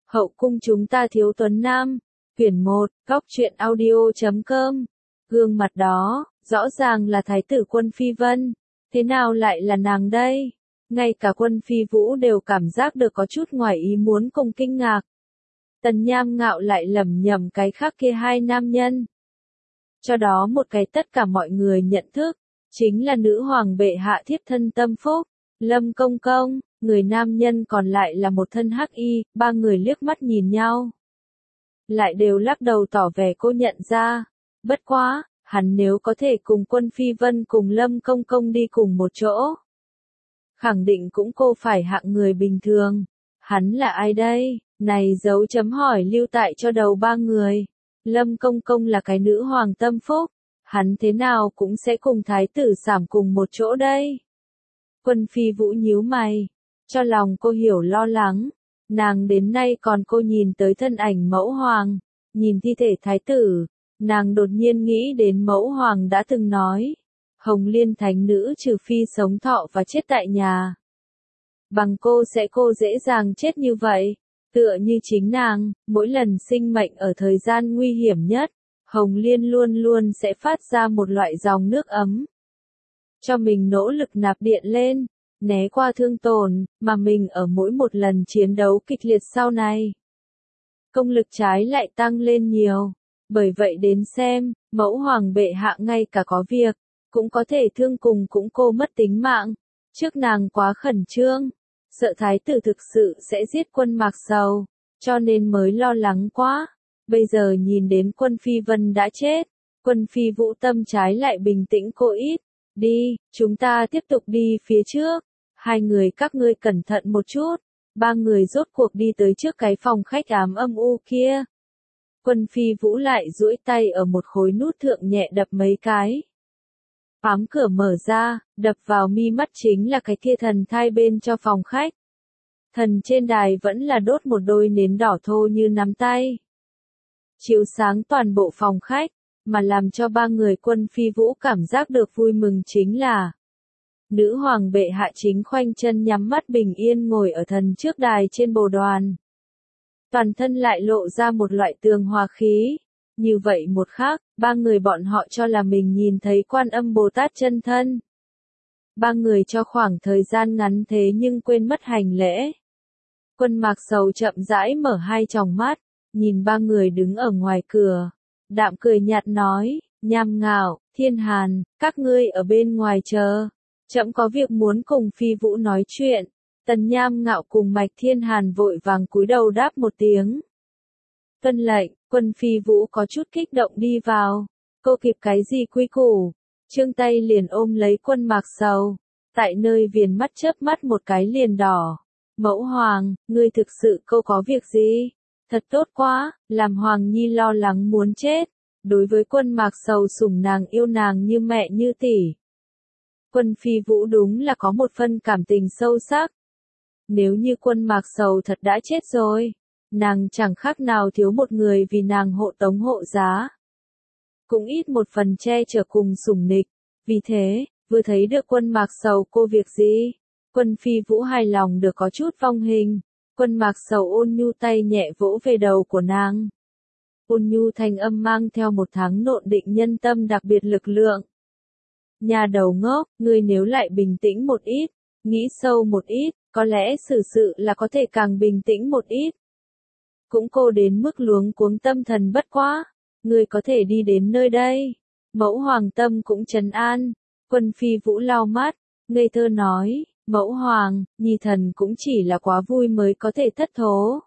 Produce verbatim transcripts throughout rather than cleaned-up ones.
Hậu cung chúng ta thiếu tuấn nam. Quyển một, góc truyện audio chấm com. Gương mặt đó, rõ ràng là thái tử Quân Phi Vân. Thế nào lại là nàng đây? Ngay cả Quân Phi Vũ đều cảm giác được có chút ngoài ý muốn cùng kinh ngạc. Tần Nham Ngạo lại lẩm nhẩm cái khác kia hai nam nhân. Cho đó một cái tất cả mọi người nhận thức, chính là nữ hoàng bệ hạ thiếp thân tâm phúc, Lâm Công Công, người nam nhân còn lại là một thân hắc y, ba người liếc mắt nhìn nhau. Lại đều lắc đầu tỏ vẻ cô nhận ra, bất quá, hắn nếu có thể cùng Quân Phi Vân cùng Lâm Công Công đi cùng một chỗ. Khẳng định cũng cô phải hạng người bình thường, hắn là ai đây? Này dấu chấm hỏi lưu tại cho đầu ba người. Lâm Công Công là cái nữ hoàng tâm phúc, hắn thế nào cũng sẽ cùng thái tử sảm cùng một chỗ đây. Quân Phi Vũ nhíu mày, cho lòng cô hiểu lo lắng, nàng đến nay còn cô nhìn tới thân ảnh mẫu hoàng, nhìn thi thể thái tử, nàng đột nhiên nghĩ đến mẫu hoàng đã từng nói, Hồng Liên thánh nữ trừ phi sống thọ và chết tại nhà. Bằng cô sẽ cô dễ dàng chết như vậy. Tựa như chính nàng, mỗi lần sinh mệnh ở thời gian nguy hiểm nhất, Hồng Liên luôn luôn sẽ phát ra một loại dòng nước ấm. Cho mình nỗ lực nạp điện lên, né qua thương tổn, mà mình ở mỗi một lần chiến đấu kịch liệt sau này. Công lực trái lại tăng lên nhiều, bởi vậy đến xem, mẫu hoàng bệ hạ ngay cả có việc, cũng có thể thương cùng cũng cô mất tính mạng, trước nàng quá khẩn trương. Sợ thái tử thực sự sẽ giết Quân Mạc Sầu, cho nên mới lo lắng quá. Bây giờ nhìn đến Quân Phi Vân đã chết, Quân Phi Vũ tâm trái lại bình tĩnh cô ít. Đi, chúng ta tiếp tục đi phía trước. Hai người các ngươi cẩn thận một chút. Ba người rốt cuộc đi tới trước cái phòng khách ám âm u kia. Quân Phi Vũ lại duỗi tay ở một khối nút thượng nhẹ đập mấy cái. Ám cửa mở ra, đập vào mi mắt chính là cái kia thần thai bên cho phòng khách. Thần trên đài vẫn là đốt một đôi nến đỏ thô như nắm tay. Chiếu sáng toàn bộ phòng khách, mà làm cho ba người Quân Phi Vũ cảm giác được vui mừng chính là nữ hoàng bệ hạ chính khoanh chân nhắm mắt bình yên ngồi ở thần trước đài trên bồ đoàn. Toàn thân lại lộ ra một loại tường hòa khí. Như vậy một khác, ba người bọn họ cho là mình nhìn thấy Quan Âm Bồ Tát chân thân. Ba người cho khoảng thời gian ngắn thế nhưng quên mất hành lễ. Quân Mạc Sầu chậm rãi mở hai tròng mắt, nhìn ba người đứng ở ngoài cửa. Đạm cười nhạt nói, Nham Ngạo, Thiên Hàn, các ngươi ở bên ngoài chờ. Trẫm có việc muốn cùng Phi Vũ nói chuyện. Tần Nham Ngạo cùng Mạch Thiên Hàn vội vàng cúi đầu đáp một tiếng. Tuân lệnh, Quân Phi Vũ có chút kích động đi vào. Cô kịp cái gì quy củ? Trương tay liền ôm lấy Quân Mạc Sầu. Tại nơi viền mắt chớp mắt một cái liền đỏ. Mẫu hoàng, ngươi thực sự cô có việc gì? Thật tốt quá, làm Hoàng Nhi lo lắng muốn chết. Đối với Quân Mạc Sầu sủng nàng yêu nàng như mẹ như tỷ. Quân Phi Vũ đúng là có một phân cảm tình sâu sắc. Nếu như Quân Mạc Sầu thật đã chết rồi, nàng chẳng khác nào thiếu một người vì nàng hộ tống hộ giá. Cũng ít một phần che chở cùng sủng nịch. Vì thế, vừa thấy được Quân Mạc Sầu cô việc gì, Quân Phi Vũ hài lòng được có chút phong hình. Quân Mạc Sầu ôn nhu tay nhẹ vỗ về đầu của nàng. Ôn nhu thanh âm mang theo một tháng nộn định nhân tâm đặc biệt lực lượng. Nhà đầu ngốc, ngươi nếu lại bình tĩnh một ít, nghĩ sâu một ít, có lẽ sự sự là có thể càng bình tĩnh một ít. Cũng cô đến mức luống cuống tâm thần bất quá, ngươi có thể đi đến nơi đây. Mẫu hoàng tâm cũng trấn an. Quân Phi Vũ lau mắt, ngây thơ nói, mẫu hoàng, Nhi thần cũng chỉ là quá vui mới có thể thất thố.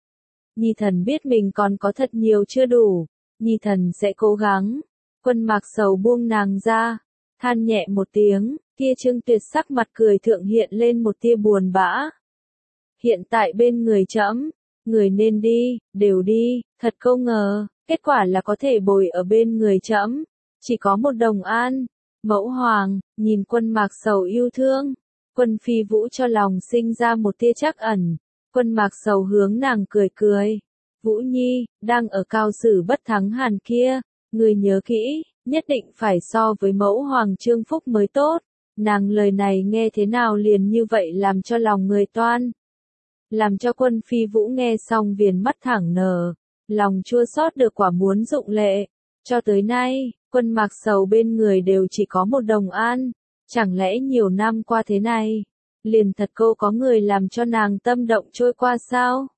Nhi thần biết mình còn có thật nhiều chưa đủ, Nhi thần sẽ cố gắng. Quân Mạc Sầu buông nàng ra, than nhẹ một tiếng, kia Trương Tuyệt sắc mặt cười thượng hiện lên một tia buồn bã. Hiện tại bên người trẫm, người nên đi, đều đi, thật không ngờ, kết quả là có thể bồi ở bên người trẫm, chỉ có một đồng an. Mẫu hoàng, nhìn Quân Mạc Sầu yêu thương, Quân Phi Vũ cho lòng sinh ra một tia trắc ẩn. Quân Mạc Sầu hướng nàng cười cười. Vũ Nhi, đang ở cao sử bất thắng hàn kia, người nhớ kỹ, nhất định phải so với mẫu hoàng Trương Phúc mới tốt. Nàng lời này nghe thế nào liền như vậy làm cho lòng người toan. làm cho Quân Phi Vũ nghe xong viền mắt thẳng nở, lòng chua xót được quả muốn rụng lệ. Cho tới nay, Quân Mạc Sầu bên người đều chỉ có một Đồng An, chẳng lẽ nhiều năm qua thế này, liền thật cô có người làm cho nàng tâm động trôi qua sao?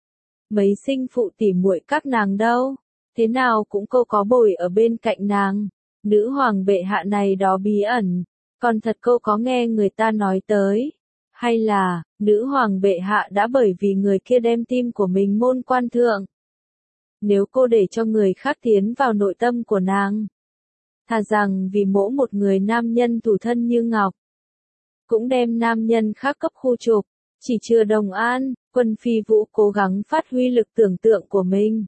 Mấy sinh phụ tỉ muội các nàng đâu, thế nào cũng cô có bồi ở bên cạnh nàng. Nữ hoàng bệ hạ này đó bí ẩn, còn thật cô có nghe người ta nói tới, hay là, nữ hoàng bệ hạ đã bởi vì người kia đem tim của mình môn quan thượng. Nếu cô để cho người khác tiến vào nội tâm của nàng, thà rằng vì mỗi một người nam nhân thủ thân như ngọc, cũng đem nam nhân khác cấp khu trục, chỉ chưa Đồng An. Quân Phi Vũ cố gắng phát huy lực tưởng tượng của mình,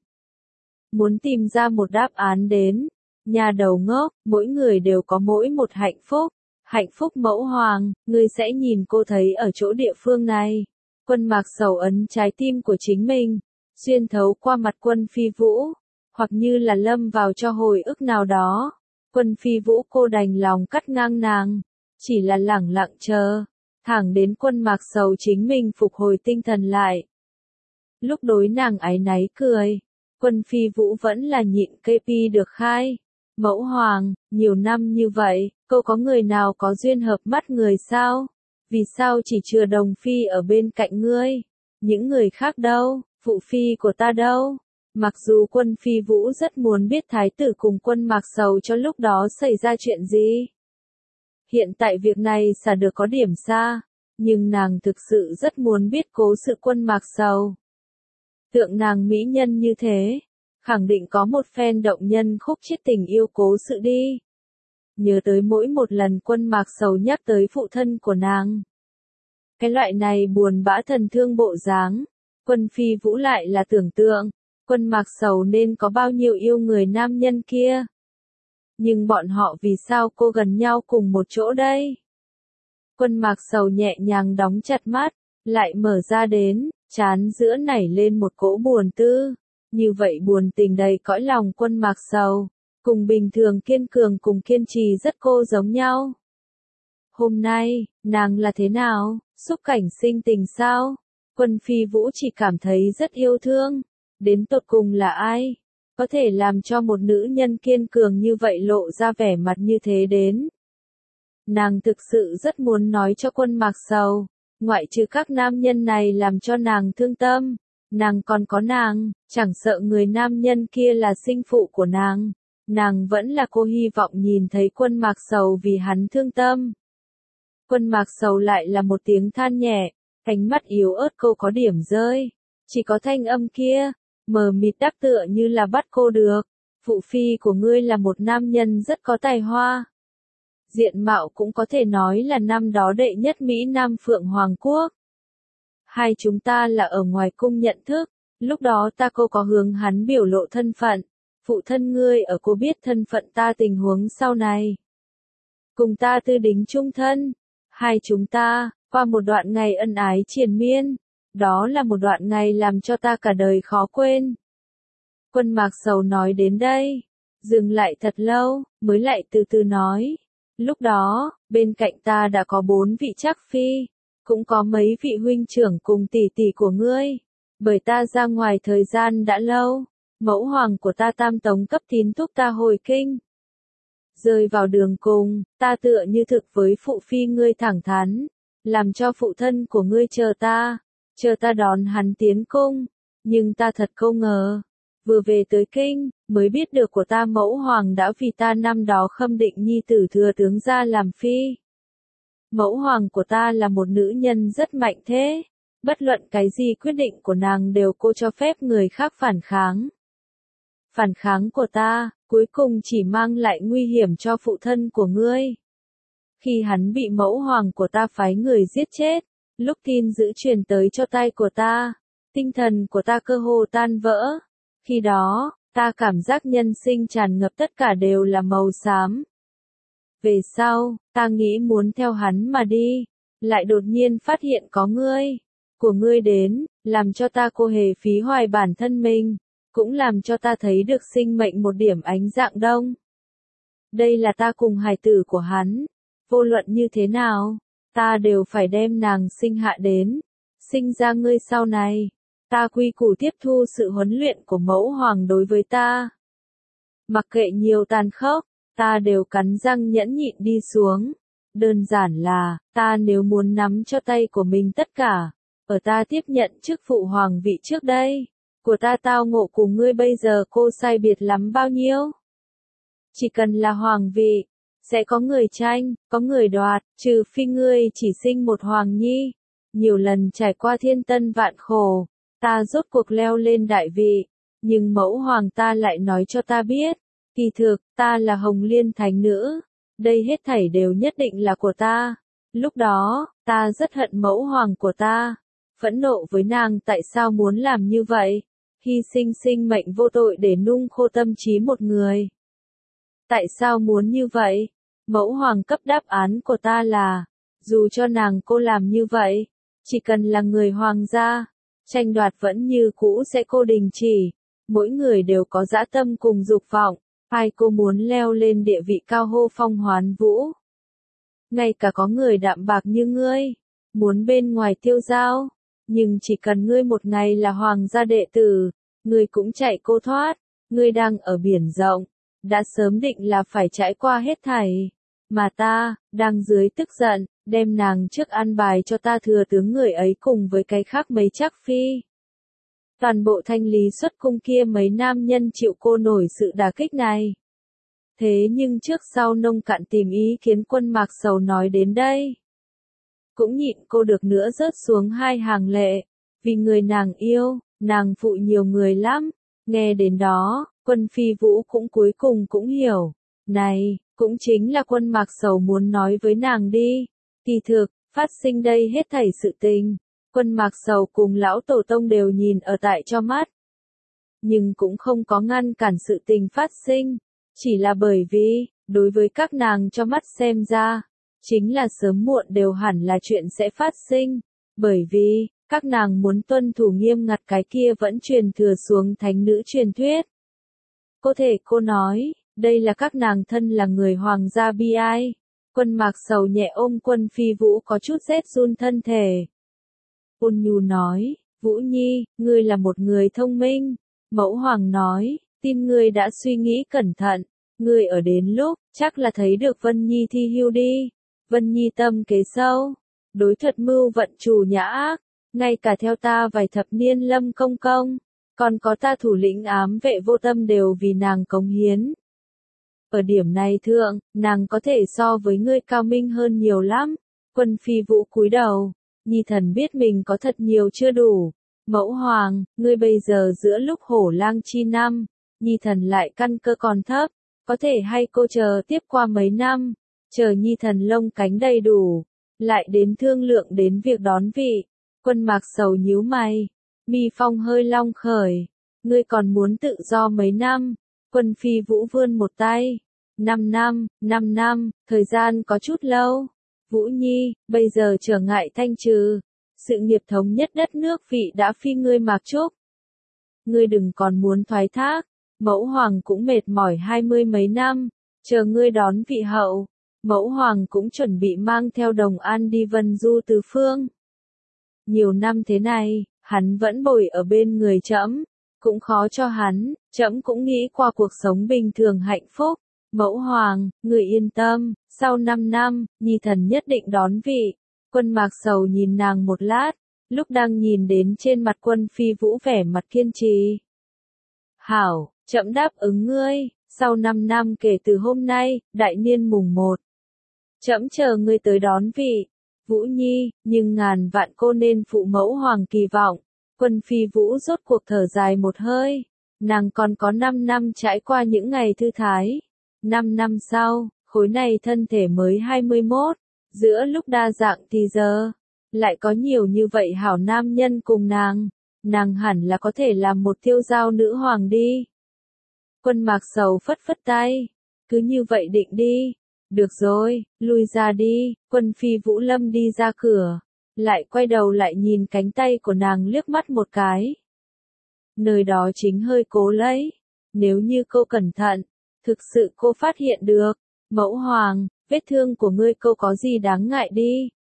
muốn tìm ra một đáp án đến. Nhà đầu ngốc, mỗi người đều có mỗi một hạnh phúc. Hạnh phúc mẫu hoàng, ngươi sẽ nhìn cô thấy ở chỗ địa phương này. Quân Mạc Sầu ấn trái tim của chính mình, xuyên thấu qua mặt Quân Phi Vũ, hoặc như là lâm vào cho hồi ức nào đó. Quân Phi Vũ cô đành lòng cắt ngang nàng, chỉ là lẳng lặng chờ, thẳng đến Quân Mạc Sầu chính mình phục hồi tinh thần lại. Lúc đối nàng áy náy cười, Quân Phi Vũ vẫn là nhịn cây pi được khai. Mẫu hoàng, nhiều năm như vậy, cô có người nào có duyên hợp mắt người sao? Vì sao chỉ chừa Đồng Phi ở bên cạnh ngươi? Những người khác đâu? Phụ phi của ta đâu? Mặc dù Quân Phi Vũ rất muốn biết thái tử cùng Quân Mạc Sầu cho lúc đó xảy ra chuyện gì. Hiện tại việc này xả được có điểm xa, nhưng nàng thực sự rất muốn biết cố sự Quân Mạc Sầu. Tượng nàng mỹ nhân như thế, khẳng định có một phen động nhân khúc chiết tình yêu cố sự đi. Nhớ tới mỗi một lần Quân Mạc Sầu nhắc tới phụ thân của nàng. Cái loại này buồn bã thần thương bộ dáng, Quân Phi Vũ lại là tưởng tượng, Quân Mạc Sầu nên có bao nhiêu yêu người nam nhân kia. Nhưng bọn họ vì sao cô gần nhau cùng một chỗ đây? Quân Mạc Sầu nhẹ nhàng đóng chặt mắt, lại mở ra đến, trán giữa nảy lên một cỗ buồn tư. Như vậy buồn tình đầy cõi lòng Quân Mạc Sầu, cùng bình thường kiên cường cùng kiên trì rất cô giống nhau. Hôm nay, nàng là thế nào, xúc cảnh sinh tình sao? Quân Phi Vũ chỉ cảm thấy rất yêu thương. Đến tột cùng là ai? Có thể làm cho một nữ nhân kiên cường như vậy lộ ra vẻ mặt như thế đến. Nàng thực sự rất muốn nói cho Quân Mạc Sầu, ngoại trừ các nam nhân này làm cho nàng thương tâm, nàng còn có nàng, chẳng sợ người nam nhân kia là sinh phụ của nàng, nàng vẫn là cô hy vọng nhìn thấy Quân Mạc Sầu vì hắn thương tâm. Quân Mạc Sầu lại là một tiếng than nhẹ, cánh mắt yếu ớt cô có điểm rơi, chỉ có thanh âm kia, mờ mịt đắc tựa như là bắt cô được. Phụ phi của ngươi là một nam nhân rất có tài hoa. Diện mạo cũng có thể nói là năm đó đệ nhất Mỹ Nam Phượng Hoàng Quốc. Hai chúng ta là ở ngoài cung nhận thức, lúc đó ta cô có hướng hắn biểu lộ thân phận. Phụ thân ngươi ở cô biết thân phận ta tình huống sau này. Cùng ta tư đính chung thân. Hai chúng ta, qua một đoạn ngày ân ái triền miên. Đó là một đoạn ngày làm cho ta cả đời khó quên. Quân Mạc Sầu nói đến đây, dừng lại thật lâu, mới lại từ từ nói. Lúc đó, bên cạnh ta đã có bốn vị trác phi, cũng có mấy vị huynh trưởng cùng tỷ tỷ của ngươi. Bởi ta ra ngoài thời gian đã lâu, mẫu hoàng của ta Tam Tống cấp tín thúc ta hồi kinh. Rơi vào đường cùng, ta tựa như thực với phụ phi ngươi thẳng thắn, làm cho phụ thân của ngươi chờ ta, chờ ta đón hắn tiến cung. Nhưng ta thật không ngờ, vừa về tới kinh, mới biết được của ta mẫu hoàng đã vì ta năm đó khâm định nhi tử thừa tướng ra làm phi. Mẫu hoàng của ta là một nữ nhân rất mạnh thế, bất luận cái gì quyết định của nàng đều cô cho phép người khác phản kháng. Phản kháng của ta, cuối cùng chỉ mang lại nguy hiểm cho phụ thân của ngươi. Khi hắn bị mẫu hoàng của ta phái người giết chết, lúc tin dữ truyền tới cho tay của ta, tinh thần của ta cơ hồ tan vỡ. Khi đó, ta cảm giác nhân sinh tràn ngập tất cả đều là màu xám. Về sau, ta nghĩ muốn theo hắn mà đi, lại đột nhiên phát hiện có ngươi, của ngươi đến, làm cho ta cô hề phí hoài bản thân mình, cũng làm cho ta thấy được sinh mệnh một điểm ánh dạng đông. Đây là ta cùng hài tử của hắn, vô luận như thế nào, ta đều phải đem nàng sinh hạ đến, sinh ra ngươi sau này, ta quy củ tiếp thu sự huấn luyện của mẫu hoàng đối với ta. Mặc kệ nhiều tàn khốc, ta đều cắn răng nhẫn nhịn đi xuống. Đơn giản là, ta nếu muốn nắm cho tay của mình tất cả, ở ta tiếp nhận chức phụ hoàng vị trước đây, của ta tao ngộ cùng ngươi bây giờ cô sai biệt lắm bao nhiêu. Chỉ cần là hoàng vị, sẽ có người tranh, có người đoạt, trừ phi ngươi chỉ sinh một hoàng nhi. Nhiều lần trải qua thiên tân vạn khổ, ta rốt cuộc leo lên đại vị, nhưng mẫu hoàng ta lại nói cho ta biết, kỳ thực, ta là Hồng Liên Thánh Nữ, đây hết thảy đều nhất định là của ta. Lúc đó, ta rất hận mẫu hoàng của ta, phẫn nộ với nàng tại sao muốn làm như vậy, hy sinh sinh mệnh vô tội để nung khô tâm trí một người. Tại sao muốn như vậy? Mẫu hoàng cấp đáp án của ta là, dù cho nàng cô làm như vậy, chỉ cần là người hoàng gia, tranh đoạt vẫn như cũ sẽ cô đình chỉ, mỗi người đều có dã tâm cùng dục vọng, ai cô muốn leo lên địa vị cao hô phong hoán vũ. Ngay cả có người đạm bạc như ngươi, muốn bên ngoài tiêu dao, nhưng chỉ cần ngươi một ngày là hoàng gia đệ tử, ngươi cũng chạy cô thoát, ngươi đang ở biển rộng, đã sớm định là phải trải qua hết thảy, mà ta, đang dưới tức giận, đem nàng trước an bài cho ta thừa tướng người ấy cùng với cái khác mấy chắc phi. Toàn bộ thanh lý xuất cung kia mấy nam nhân chịu cô nổi sự đả kích này. Thế nhưng trước sau nông cạn tìm ý kiến Quân Mạc Sầu nói đến đây, cũng nhịn cô được nữa rớt xuống hai hàng lệ, vì người nàng yêu, nàng phụ nhiều người lắm. Nghe đến đó, Quân Phi Vũ cũng cuối cùng cũng hiểu, này, cũng chính là Quân Mạc Sầu muốn nói với nàng đi. Kỳ thực, phát sinh đây hết thảy sự tình, Quân Mạc Sầu cùng lão tổ tông đều nhìn ở tại cho mắt. Nhưng cũng không có ngăn cản sự tình phát sinh, chỉ là bởi vì, đối với các nàng cho mắt xem ra, chính là sớm muộn đều hẳn là chuyện sẽ phát sinh, bởi vì, các nàng muốn tuân thủ nghiêm ngặt cái kia vẫn truyền thừa xuống thánh nữ truyền thuyết. Có thể cô nói, đây là các nàng thân là người hoàng gia bi ai. Quân Mạc Sầu nhẹ ôm Quân Phi Vũ có chút rét run thân thể. Ôn nhu nói, Vũ Nhi, ngươi là một người thông minh. Mẫu hoàng nói, tin ngươi đã suy nghĩ cẩn thận, ngươi ở đến lúc, chắc là thấy được Vân Nhi thi hưu đi. Vân Nhi tâm kế sâu, đối thuật mưu vận chủ nhã ác, ngay cả theo ta vài thập niên Lâm công công, còn có ta thủ lĩnh ám vệ vô tâm đều vì nàng cống hiến. Ở điểm này thượng, nàng có thể so với ngươi cao minh hơn nhiều lắm. Quân Phi Vũ cúi đầu, Nhi thần biết mình có thật nhiều chưa đủ. Mẫu hoàng, ngươi bây giờ giữa lúc hổ lang chi năm, Nhi thần lại căn cơ còn thấp, có thể hay cô chờ tiếp qua mấy năm, chờ Nhi thần lông cánh đầy đủ, lại đến thương lượng đến việc đón vị. Quân Mạc Sầu nhíu mày, mi phong hơi long khởi, ngươi còn muốn tự do mấy năm? Quân Phi Vũ vươn một tay, năm năm, năm năm, thời gian có chút lâu. Vũ Nhi, bây giờ trở ngại thanh trừ, sự nghiệp thống nhất đất nước vị đã phi ngươi mạc trúc. Ngươi đừng còn muốn thoái thác, mẫu hoàng cũng mệt mỏi hai mươi mấy năm, chờ ngươi đón vị hậu, mẫu hoàng cũng chuẩn bị mang theo Đồng An đi vân du tứ phương. Nhiều năm thế này, hắn vẫn bồi ở bên người trẫm, cũng khó cho hắn, trẫm cũng nghĩ qua cuộc sống bình thường hạnh phúc. Mẫu hoàng, người yên tâm, sau năm năm, Nhi thần nhất định đón vị. Quân Mạc Sầu nhìn nàng một lát, lúc đang nhìn đến trên mặt Quân Phi Vũ vẻ mặt kiên trì. Hảo, trẫm đáp ứng ngươi, sau năm năm kể từ hôm nay, đại niên mùng một. Trẫm chờ ngươi tới đón vị. Vũ Nhi, nhưng ngàn vạn cô nên phụ mẫu hoàng kỳ vọng. Quân Phi Vũ rốt cuộc thở dài một hơi, nàng còn có năm năm trải qua những ngày thư thái. Năm năm sau, khối này thân thể mới hai mươi mốt, giữa lúc đa dạng thì giờ, lại có nhiều như vậy hảo nam nhân cùng nàng, nàng hẳn là có thể làm một tiêu giao nữ hoàng đi. Quân Mạc Sầu phất phất tay, cứ như vậy định đi. Được rồi, lui ra đi. Quân Phi Vũ Lâm đi ra cửa, lại quay đầu lại nhìn cánh tay của nàng liếc mắt một cái. Nơi đó chính hơi cố lấy, nếu như cô cẩn thận, thực sự cô phát hiện được, mẫu hoàng, vết thương của ngươi cô có gì đáng ngại đi,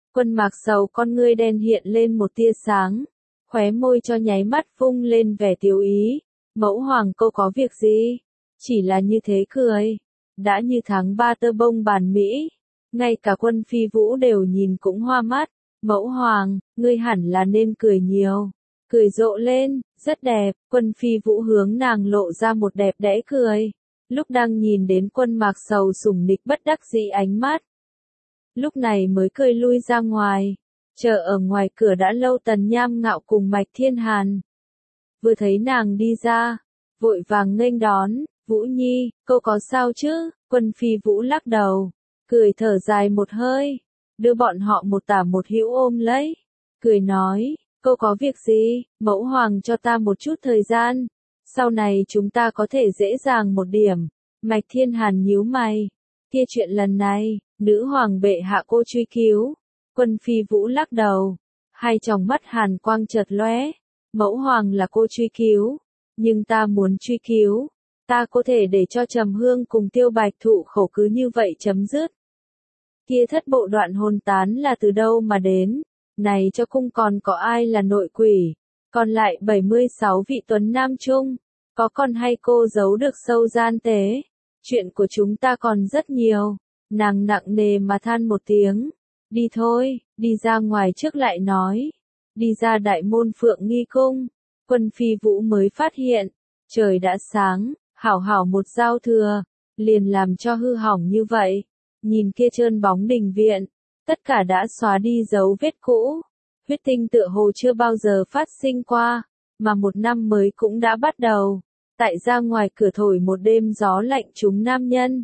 Quân Mạc Sầu con ngươi đen hiện lên một tia sáng, khóe môi cho nháy mắt vung lên vẻ tiếu ý. Mẫu hoàng cô có việc gì? Chỉ là như thế cười. Đã như tháng ba tơ bông bàn Mỹ. Ngay cả Quân Phi Vũ đều nhìn cũng hoa mắt. Mẫu hoàng, ngươi hẳn là nên cười nhiều. Cười rộ lên, rất đẹp. Quân Phi Vũ hướng nàng lộ ra một đẹp đẽ cười. Lúc đang nhìn đến Quân Mạc Sầu sủng nịch bất đắc dĩ ánh mắt. Lúc này mới cười lui ra ngoài. Chờ ở ngoài cửa đã lâu Tần Nham Ngạo cùng Mạch Thiên Hàn. Vừa thấy nàng đi ra, vội vàng nghênh đón. Vũ Nhi, cô có sao chứ? Quân Phi Vũ lắc đầu, cười thở dài một hơi, đưa bọn họ một tả một hữu ôm lấy, cười nói, cô có việc gì? Mẫu hoàng cho ta một chút thời gian, sau này chúng ta có thể dễ dàng một điểm. Mạch Thiên Hàn nhíu mày, kia chuyện lần này, nữ hoàng bệ hạ cô truy cứu. Quân Phi Vũ lắc đầu, hai tròng mắt hàn quang chợt lóe, mẫu hoàng là cô truy cứu, nhưng ta muốn truy cứu. Ta có thể để cho Trầm Hương cùng Tiêu Bạch thụ khổ cứ như vậy chấm dứt. Kia thất bộ đoạn hồn tán là từ đâu mà đến? Này cho cung còn có ai là nội quỷ? Còn lại bảy mươi sáu vị tuấn nam trung, có còn hay cô giấu được sâu gian tế? Chuyện của chúng ta còn rất nhiều. Nàng nặng nề mà than một tiếng. Đi thôi, đi ra ngoài trước lại nói. Đi ra đại môn Phượng Nghi Cung. Quân Phi Vũ mới phát hiện, trời đã sáng. Hảo hảo một giao thừa, liền làm cho hư hỏng như vậy. Nhìn kia trơn bóng đình viện, tất cả đã xóa đi dấu vết cũ. Huyết tinh tựa hồ chưa bao giờ phát sinh qua, mà một năm mới cũng đã bắt đầu. Tại ra ngoài cửa thổi một đêm gió lạnh chúng nam nhân.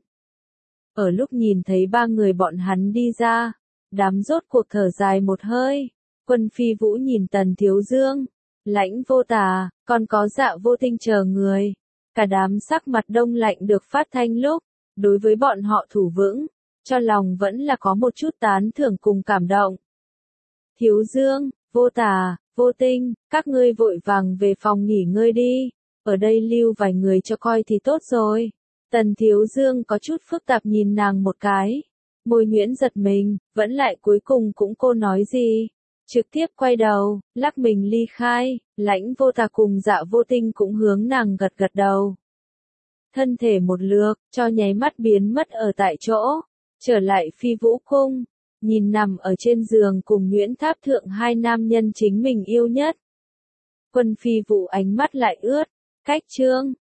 Ở lúc nhìn thấy ba người bọn hắn đi ra, đám rốt cuộc thở dài một hơi. Quân Phi Vũ nhìn Tần Thiếu Dương, Lãnh Vô Tà, còn có Dạ Vô Tinh chờ người. Cả đám sắc mặt đông lạnh được phát thanh lúc, đối với bọn họ thủ vững, cho lòng vẫn là có một chút tán thưởng cùng cảm động. Thiếu Dương, Vô Tà, Vô Tinh, các ngươi vội vàng về phòng nghỉ ngơi đi, ở đây lưu vài người cho coi thì tốt rồi. Tần Thiếu Dương có chút phức tạp nhìn nàng một cái, môi nhuyễn giật mình, vẫn lại cuối cùng cũng cô nói gì. Trực tiếp quay đầu, lắc mình ly khai, Lãnh Vô Tà cùng Dạ Vô Tinh cũng hướng nàng gật gật đầu. Thân thể một lượt, cho nháy mắt biến mất ở tại chỗ, trở lại Phi Vũ Cung, nhìn nằm ở trên giường cùng Nguyễn Tháp Thượng hai nam nhân chính mình yêu nhất. Quân Phi Vũ ánh mắt lại ướt, cách trương,